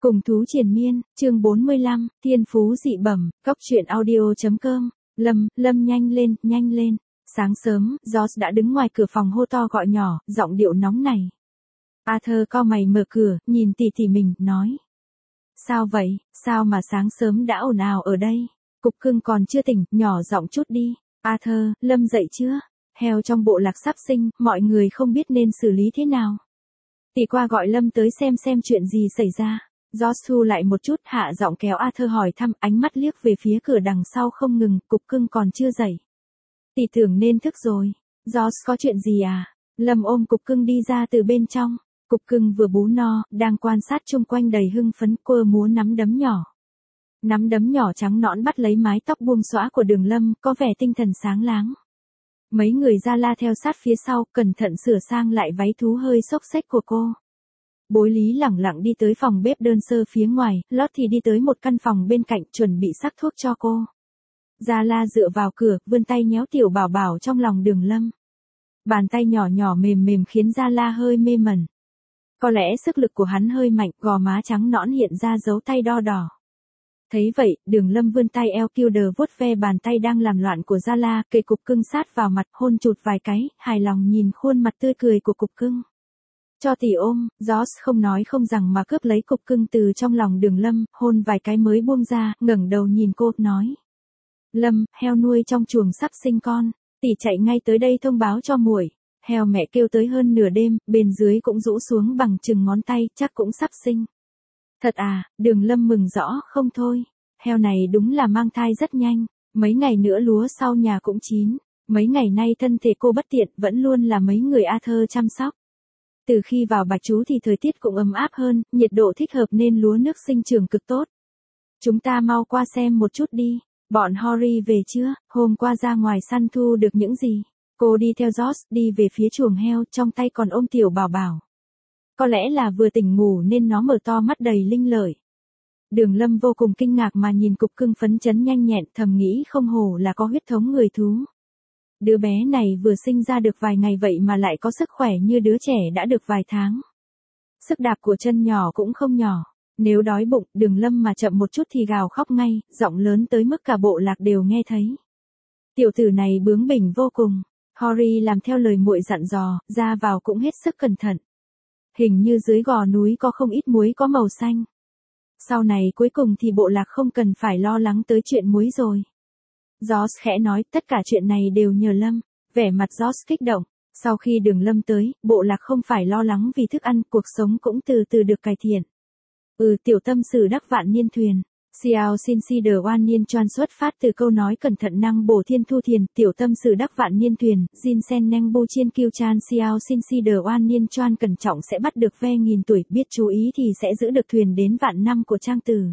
Cùng thú triền miên, chương 45, thiên phú dị bẩm, cóc truyện audio.com. Lâm nhanh lên. Sáng sớm, George đã đứng ngoài cửa phòng hô to gọi nhỏ, giọng điệu nóng này. Arthur cau mày mở cửa, nhìn tỉ mình, nói. Sao vậy, sao mà sáng sớm đã ồn ào ở đây? Cục cưng còn chưa tỉnh, nhỏ giọng chút đi. Arthur, Lâm dậy chưa? Heo trong bộ lạc sắp sinh, mọi người không biết nên xử lý thế nào. Tỷ qua gọi Lâm tới xem chuyện gì xảy ra. George thu lại một chút, hạ giọng kéo Arthur hỏi thăm, ánh mắt liếc về phía cửa đằng sau không ngừng, cục cưng còn chưa dậy. Tỷ tưởng nên thức rồi. George có chuyện gì à? Lâm ôm cục cưng đi ra từ bên trong. Cục cưng vừa bú no, đang quan sát chung quanh đầy hưng phấn, cô múa nắm đấm nhỏ. Nắm đấm nhỏ trắng nõn bắt lấy mái tóc buông xõa của Đường Lâm, có vẻ tinh thần sáng láng. Mấy người Gia La theo sát phía sau, cẩn thận sửa sang lại váy thú hơi xốc xếch của cô. Bối Lý lẳng lặng đi tới phòng bếp đơn sơ phía ngoài, Lót thì đi tới một căn phòng bên cạnh chuẩn bị sắc thuốc cho cô. Gia La dựa vào cửa, vươn tay nhéo tiểu bảo bảo trong lòng Đường Lâm. Bàn tay nhỏ nhỏ mềm khiến Gia La hơi mê mẩn. Có lẽ sức lực của hắn hơi mạnh, gò má trắng nõn hiện ra dấu tay đo đỏ. Thấy vậy, Đường Lâm vươn tay eo kiêu đờ vuốt ve bàn tay đang làm loạn của Gia La, kề cục cưng sát vào mặt, hôn chụt vài cái, hài lòng nhìn khuôn mặt tươi cười của cục cưng. Cho tỷ ôm, George không nói không rằng mà cướp lấy cục cưng từ trong lòng Đường Lâm, hôn vài cái mới buông ra, ngẩng đầu nhìn cô, nói. Lâm, heo nuôi trong chuồng sắp sinh con, tỷ chạy ngay tới đây thông báo cho muội. Heo mẹ kêu tới hơn nửa đêm, bên dưới cũng rũ xuống bằng chừng ngón tay, chắc cũng sắp sinh. Thật à, Đường Lâm mừng rõ không thôi. Heo này đúng là mang thai rất nhanh, mấy ngày nữa lúa sau nhà cũng chín. Mấy ngày nay thân thể cô bất tiện, vẫn luôn là mấy người Arthur chăm sóc. Từ khi vào Bạch Chú thì thời tiết cũng ấm áp hơn, nhiệt độ thích hợp nên lúa nước sinh trưởng cực tốt. Chúng ta mau qua xem một chút đi. Bọn Hori về chưa? Hôm qua ra ngoài săn thu được những gì? Cô đi theo George, đi về phía chuồng heo, trong tay còn ôm tiểu bảo bảo. Có lẽ là vừa tỉnh ngủ nên nó mở to mắt đầy linh lợi. Đường Lâm vô cùng kinh ngạc mà nhìn cục cưng phấn chấn nhanh nhẹn, thầm nghĩ không hổ là có huyết thống người thú. Đứa bé này vừa sinh ra được vài ngày vậy mà lại có sức khỏe như đứa trẻ đã được vài tháng. Sức đạp của chân nhỏ cũng không nhỏ. Nếu đói bụng, Đường Lâm mà chậm một chút thì gào khóc ngay, giọng lớn tới mức cả bộ lạc đều nghe thấy. Tiểu tử này bướng bỉnh vô cùng. Hori làm theo lời muội dặn dò, ra vào cũng hết sức cẩn thận. Hình như dưới gò núi có không ít muối có màu xanh. Sau này cuối cùng thì bộ lạc không cần phải lo lắng tới chuyện muối rồi. George khẽ nói, tất cả chuyện này đều nhờ Lâm. Vẻ mặt George kích động. Sau khi Đường Lâm tới, bộ lạc không phải lo lắng vì thức ăn, cuộc sống cũng từ từ được cải thiện. Tiểu tâm sử đắc vạn niên thuyền. Xiao xin si đờ oan niên choan xuất phát từ câu nói cẩn thận năng bổ thiên thu thiền, tiểu tâm sử đắc vạn niên thuyền, Jin sen neng bu chiên kiêu chan Xiao xin si đờ oan niên choan cẩn trọng sẽ bắt được ve nghìn tuổi, biết chú ý thì sẽ giữ được thuyền đến vạn năm của trang từ.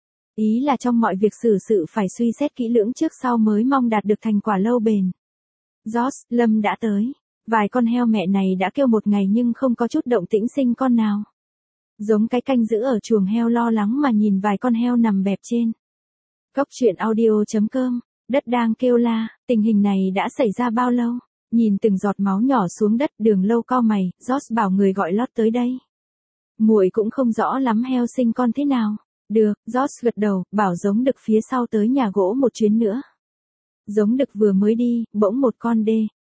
Ý là trong mọi việc xử sự phải suy xét kỹ lưỡng trước sau mới mong đạt được thành quả lâu bền. George, Lâm đã tới. Vài con heo mẹ này đã kêu một ngày nhưng không có chút động tĩnh sinh con nào. Giống cái canh giữ ở chuồng heo lo lắng mà nhìn vài con heo nằm bẹp trên. Cóc truyện audio.com, đất đang kêu la, tình hình này đã xảy ra bao lâu? Nhìn từng giọt máu nhỏ xuống đất, Đường Lâu cau mày, George bảo người gọi Lót tới đây. Muội cũng không rõ lắm heo sinh con thế nào. Được, George gật đầu, bảo giống đực phía sau tới nhà gỗ một chuyến nữa. Giống đực vừa mới đi, bỗng một con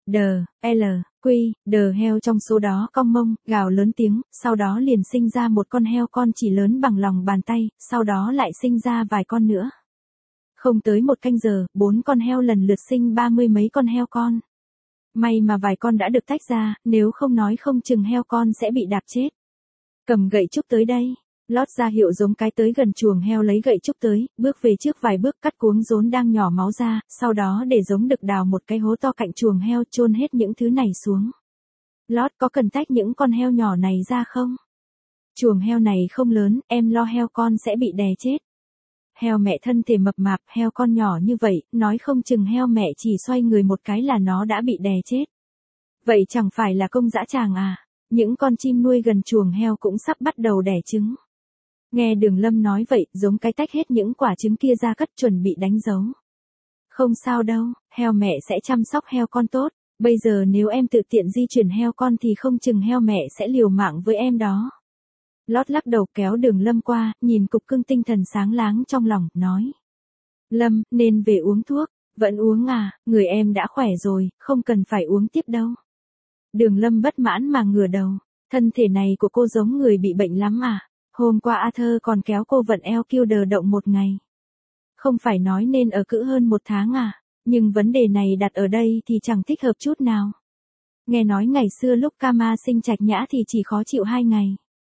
đờ heo trong số đó cong mông, gào lớn tiếng, sau đó liền sinh ra một con heo con chỉ lớn bằng lòng bàn tay, sau đó lại sinh ra vài con nữa. Không tới một canh giờ, 4 con heo lần lượt sinh 30 mấy con heo con. May mà vài con đã được tách ra, nếu không nói không chừng heo con sẽ bị đạp chết. Cầm gậy trúc tới đây. Lót ra hiệu giống cái tới gần chuồng heo lấy gậy trúc tới, bước về trước vài bước cắt cuống rốn đang nhỏ máu ra, sau đó để giống đực đào một cái hố to cạnh chuồng heo chôn hết những thứ này xuống. Lót có cần tách những con heo nhỏ này ra không? Chuồng heo này không lớn, em lo heo con sẽ bị đè chết. Heo mẹ thân thể mập mạp, heo con nhỏ như vậy, nói không chừng heo mẹ chỉ xoay người một cái là nó đã bị đè chết. Vậy chẳng phải là công dã tràng à? Những con chim nuôi gần chuồng heo cũng sắp bắt đầu đẻ trứng. Nghe Đường Lâm nói vậy, giống cái tách hết những quả trứng kia ra cất chuẩn bị đánh dấu. Không sao đâu, heo mẹ sẽ chăm sóc heo con tốt. Bây giờ nếu em tự tiện di chuyển heo con thì không chừng heo mẹ sẽ liều mạng với em đó. Lót lắc đầu kéo Đường Lâm qua, nhìn cục cưng tinh thần sáng láng trong lòng, nói. Lâm, nên về uống thuốc. Vẫn uống à, người em đã khỏe rồi, không cần phải uống tiếp đâu. Đường Lâm bất mãn mà ngửa đầu. Thân thể này của cô giống người bị bệnh lắm à. Hôm qua Arthur còn kéo cô vận eo kêu đờ động một ngày. Không phải nói nên ở cữ hơn 1 tháng à. Nhưng vấn đề này đặt ở đây thì chẳng thích hợp chút nào. Nghe nói ngày xưa lúc Kama sinh Trạch Nhã thì chỉ khó chịu 2 ngày.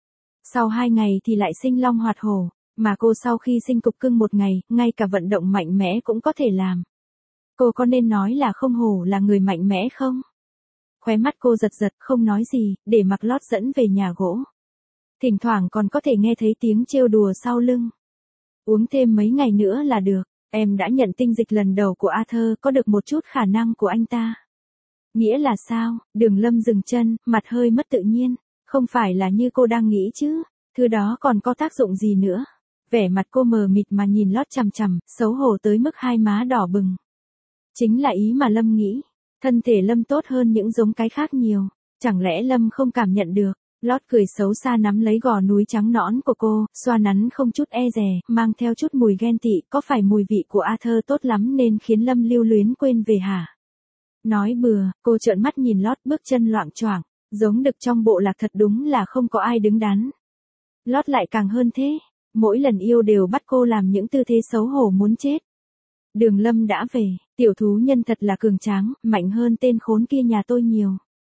Sau 2 ngày thì lại sinh long hoạt hổ. Mà cô sau khi sinh cục cưng 1 ngày, ngay cả vận động mạnh mẽ cũng có thể làm. Cô có nên nói là không hổ là người mạnh mẽ không? Khóe mắt cô giật giật không nói gì, để mặc Lót dẫn về nhà gỗ. Thỉnh thoảng còn có thể nghe thấy tiếng trêu đùa sau lưng. Uống thêm mấy ngày nữa là được, em đã nhận tinh dịch lần đầu của Arthur, có được một chút khả năng của anh ta. Nghĩa là sao? Đường Lâm dừng chân, mặt hơi mất tự nhiên. Không phải là như cô đang nghĩ chứ, thứ đó còn có tác dụng gì nữa. Vẻ mặt cô mờ mịt mà nhìn Lót chằm chằm, xấu hổ tới mức hai má đỏ bừng. Chính là ý mà Lâm nghĩ. Thân thể Lâm tốt hơn những giống cái khác nhiều. Chẳng lẽ Lâm không cảm nhận được? Lót cười xấu xa nắm lấy gò núi trắng nõn của cô, xoa nắn không chút e dè, mang theo chút mùi ghen tị. Có phải mùi vị của Arthur tốt lắm nên khiến Lâm lưu luyến quên về hả? Nói bừa, cô trợn mắt nhìn Lót bước chân loạng choạng, giống đực trong bộ lạc, thật đúng là không có ai đứng đắn. Lót lại càng hơn thế, mỗi lần yêu đều bắt cô làm những tư thế xấu hổ muốn chết. Đường Lâm đã về, tiểu thú nhân thật là cường tráng, mạnh hơn tên khốn kia nhà tôi nhiều.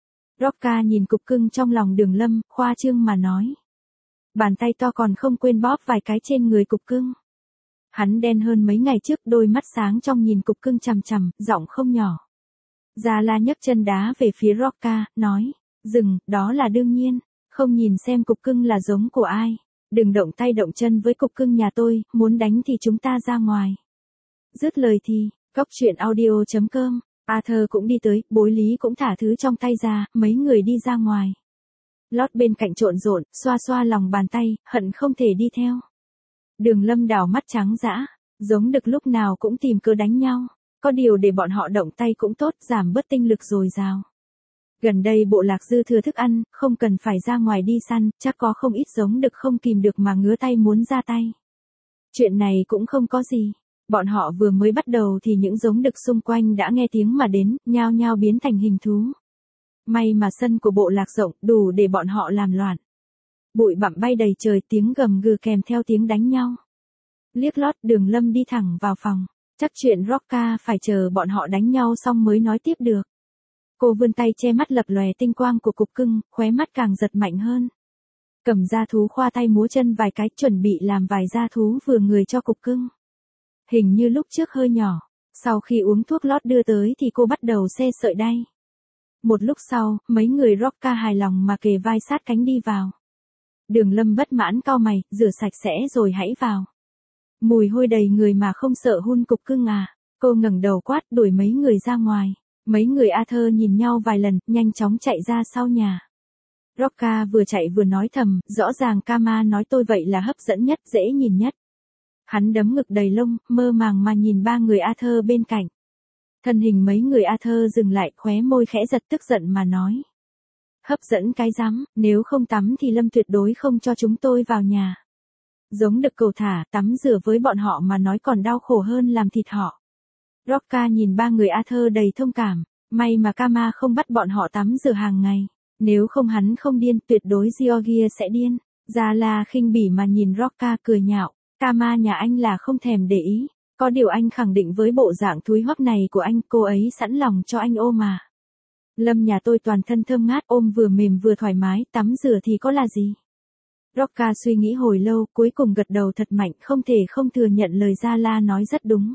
Rocka nhìn cục cưng trong lòng Đường Lâm, khoa trương mà nói. Bàn tay to còn không quên bóp vài cái trên người cục cưng. Hắn đen hơn mấy ngày trước, đôi mắt sáng trong nhìn cục cưng chằm chằm, giọng không nhỏ. Gia La nhấc chân đá về phía Rocka, nói, dừng, đó là đương nhiên, không nhìn xem cục cưng là giống của ai. Đừng động tay động chân với cục cưng nhà tôi, muốn đánh thì chúng ta ra ngoài. Dứt lời thì, cóc truyện audio.com, Arthur cũng đi tới, bối lý cũng thả thứ trong tay ra, mấy người đi ra ngoài. Lót bên cạnh trộn rộn, xoa xoa lòng bàn tay, hận không thể đi theo. Đường Lâm đảo mắt trắng dã, giống đực lúc nào cũng tìm cớ đánh nhau. Có điều để bọn họ động tay cũng tốt, giảm bớt tinh lực dồi dào. Gần đây bộ lạc dư thừa thức ăn, không cần phải ra ngoài đi săn, chắc có không ít giống đực không kìm được mà ngứa tay muốn ra tay. Chuyện này cũng không có gì. Bọn họ vừa mới bắt đầu thì những giống đực xung quanh đã nghe tiếng mà đến, nhao nhao biến thành hình thú. May mà sân của bộ lạc rộng, đủ để bọn họ làm loạn. Bụi bặm bay đầy trời, tiếng gầm gừ kèm theo tiếng đánh nhau. Liếc Lót, Đường Lâm đi thẳng vào phòng. Chắc chuyện Rocka phải chờ bọn họ đánh nhau xong mới nói tiếp được. Cô vươn tay che mắt lập lòe tinh quang của cục cưng, khóe mắt càng giật mạnh hơn. Cầm da thú khoa tay múa chân vài cái, chuẩn bị làm vài da thú vừa người cho cục cưng. Hình như lúc trước hơi nhỏ, sau khi uống thuốc Lót đưa tới thì cô bắt đầu xe sợi đay. Một lúc sau, mấy người Rocka hài lòng mà kề vai sát cánh đi vào. Đường Lâm bất mãn cau mày, rửa sạch sẽ rồi hãy vào. Mùi hôi đầy người mà không sợ hun cục cưng à? Cô ngẩng đầu quát, đuổi mấy người ra ngoài. Mấy người Arthur nhìn nhau vài lần, nhanh chóng chạy ra sau nhà. Rocka vừa chạy vừa nói thầm, rõ ràng Kama nói tôi vậy là hấp dẫn nhất, dễ nhìn nhất. Hắn đấm ngực đầy lông, mơ màng mà nhìn ba người Arthur bên cạnh. Thân hình mấy người Arthur dừng lại, khóe môi khẽ giật, tức giận mà nói. Hấp dẫn cái rắm, nếu không tắm thì Lâm tuyệt đối không cho chúng tôi vào nhà. Giống đực cầu thả, tắm rửa với bọn họ mà nói còn đau khổ hơn làm thịt họ. Rocka nhìn ba người Arthur đầy thông cảm, may mà Kama không bắt bọn họ tắm rửa hàng ngày. Nếu không hắn không điên, tuyệt đối Georgia sẽ điên. Gia La khinh bỉ mà nhìn Rocka cười nhạo. Kama nhà anh là không thèm để ý. Có điều anh khẳng định với bộ dạng thúi hoắc này của anh, cô ấy sẵn lòng cho anh ôm mà. Lâm nhà tôi toàn thân thơm ngát, ôm vừa mềm vừa thoải mái, tắm rửa thì có là gì. Rocka suy nghĩ hồi lâu, cuối cùng gật đầu thật mạnh, không thể không thừa nhận lời Gia La nói rất đúng.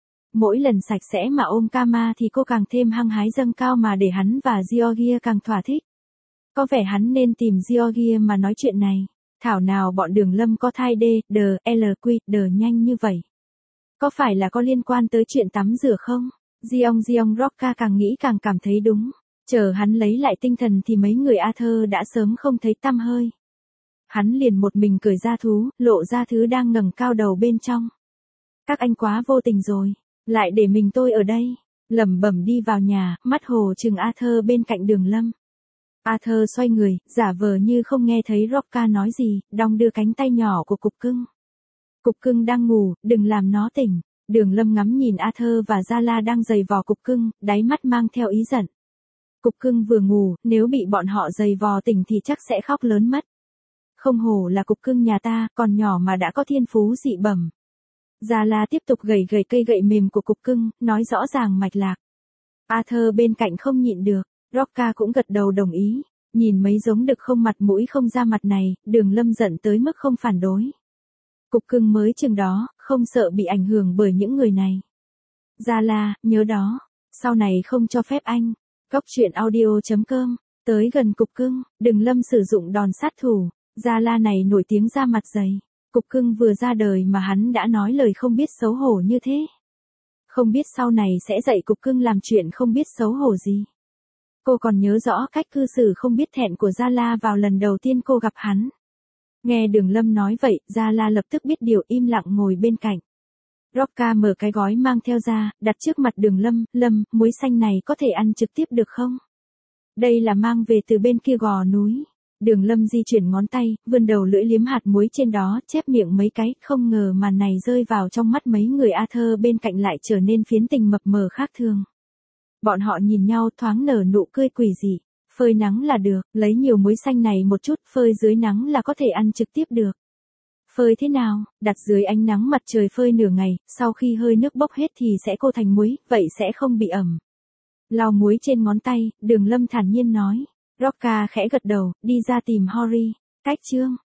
Mỗi lần sạch sẽ mà ôm Kama thì cô càng thêm hăng hái dâng cao mà để hắn và Georgia càng thỏa thích. Có vẻ hắn nên tìm Georgia mà nói chuyện này. Thảo nào bọn Đường Lâm có thai DLQ nhanh như vậy. Có phải là có liên quan tới chuyện tắm rửa không? Giong Rocka càng nghĩ càng cảm thấy đúng. Chờ hắn lấy lại tinh thần thì mấy người Arthur đã sớm không thấy tăm hơi. Hắn liền một mình cởi da thú, lộ ra thứ đang ngẩng cao đầu bên trong. Các anh quá vô tình rồi, lại để mình tôi ở đây. Lẩm bẩm đi vào nhà, mắt hồ trừng Arthur bên cạnh Đường Lâm. Arthur xoay người, giả vờ như không nghe thấy Rocca nói gì, đong đưa cánh tay nhỏ của cục cưng. Cục cưng đang ngủ, đừng làm nó tỉnh. Đường Lâm ngắm nhìn Arthur và Zala đang giày vò cục cưng, đáy mắt mang theo ý giận. Cục cưng vừa ngủ, nếu bị bọn họ giày vò tỉnh thì chắc sẽ khóc lớn mất. Không hổ là cục cưng nhà ta, còn nhỏ mà đã có thiên phú dị bẩm. Zala tiếp tục gẩy gẩy cây gậy mềm của cục cưng, nói rõ ràng mạch lạc. Arthur bên cạnh không nhịn được, Rocca cũng gật đầu đồng ý. Nhìn mấy giống đực không mặt mũi không da mặt này, Đường Lâm giận tới mức không phản đối. Cục cưng mới chừng đó, không sợ bị ảnh hưởng bởi những người này. Zala, nhớ đó, sau này không cho phép anh. Góc truyện audio.com, tới gần cục cưng, Đường Lâm sử dụng đòn sát thủ. Zala này nổi tiếng da mặt dày. Cục cưng vừa ra đời mà hắn đã nói lời không biết xấu hổ như thế. Không biết sau này sẽ dạy cục cưng làm chuyện không biết xấu hổ gì. Cô còn nhớ rõ cách cư xử không biết thẹn của Zala vào lần đầu tiên cô gặp hắn. Nghe Đường Lâm nói vậy, Zala lập tức biết điều, im lặng ngồi bên cạnh. Rocca mở cái gói mang theo ra, đặt trước mặt Đường Lâm. Lâm, muối xanh này có thể ăn trực tiếp được không? Đây là mang về từ bên kia gò núi. Đường Lâm di chuyển ngón tay, vươn đầu lưỡi liếm hạt muối trên đó, chép miệng mấy cái, không ngờ màn này rơi vào trong mắt mấy người Arthur bên cạnh lại trở nên phiến tình mập mờ khác thường. Bọn họ nhìn nhau thoáng nở nụ cười quỷ dị. Phơi nắng là được, lấy nhiều muối xanh này một chút, phơi dưới nắng là có thể ăn trực tiếp được. Phơi thế nào? Đặt dưới ánh nắng mặt trời phơi nửa ngày, sau khi hơi nước bốc hết thì sẽ cô thành muối, vậy sẽ không bị ẩm. Lau muối trên ngón tay, Đường Lâm thản nhiên nói. Rocca khẽ gật đầu, đi ra tìm Hori. Cách chương